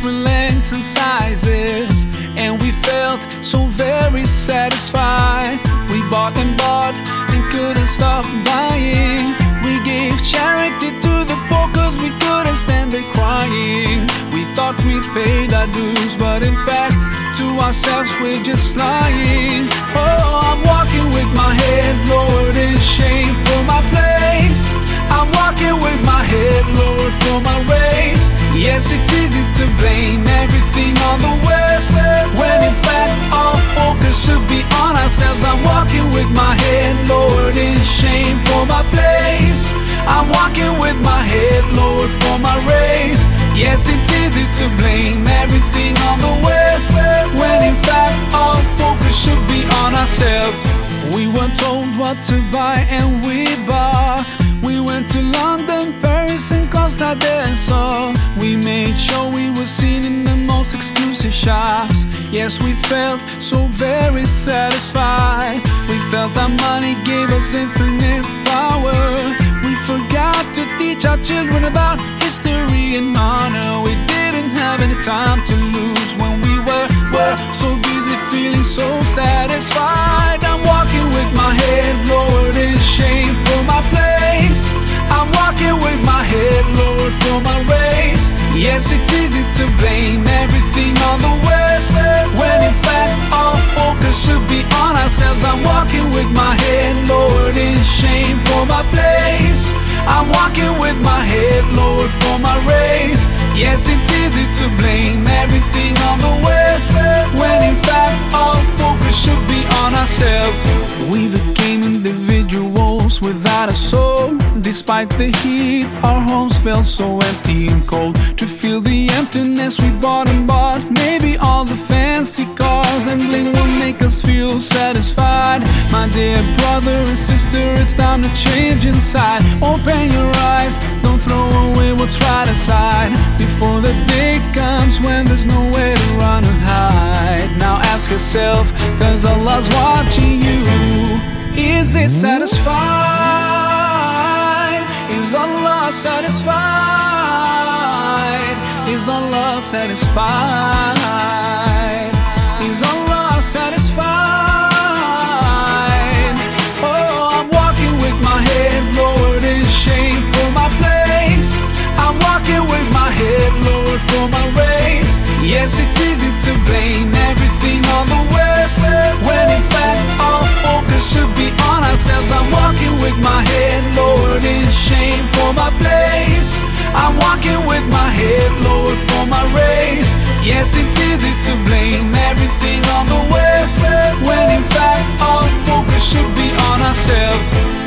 different lengths and sizes, and we felt so very satisfied. We bought and couldn't stop buying. We gave charity to the poor cause we couldn't stand it crying. We thought we paid our dues, but in fact to ourselves we're just lying. Oh, I'm walking with my head lowered in shame for my place. I'm walking with my head lowered for my race. Yes, it's easy to blame everything on the West, when in fact our focus should be on ourselves. I'm walking with my head lowered in shame for my place. I'm walking with my head lowered for my race. Yes, it's easy to blame everything on the West, when in fact our focus should be on ourselves. We were told what to buy and we bought. We went to London, Paris and Costa del Sol. We made sure we were seen in the most exclusive shops. Yes, we felt so very satisfied. We felt our money gave us infinite power. We forgot to teach our children about history and honor. We didn't have any time to lose when we were so busy feeling so satisfied. I'm walking with my head lowered in shame for my place. I'm walking with my head lowered for my race. Yes, it's easy to blame everything on the West, when in fact our focus should be on ourselves. I'm walking with my head lowered in shame for my place. I'm walking with my head lowered for my race. Yes, it's easy to blame everything on the West, when in fact our focus should be on ourselves. We became individuals without a soul. Despite the heat, our homes felt so empty and cold. To feel the emptiness we bought and bought, maybe all the fancy cars and bling will make us feel satisfied. My dear brother and sister, it's time to change inside. Open your eyes, don't throw away what's right aside, before the day comes when there's nowhere to run and hide. Now ask yourself, cause Allah's watching you. Is it satisfied? Is Allah satisfied? Is Allah satisfied? Is Allah satisfied? Oh, I'm walking with my head lowered in shame for my place. I'm walking with my head lowered for my race. Yes, it's easy to blame everything on the West, when in fact our focus should be on ourselves. I'm walking with my head lowered in shame for my place. I'm walking with my head lowered for my race. Yes, it's easy to blame everything on the West, when in fact our focus should be on ourselves.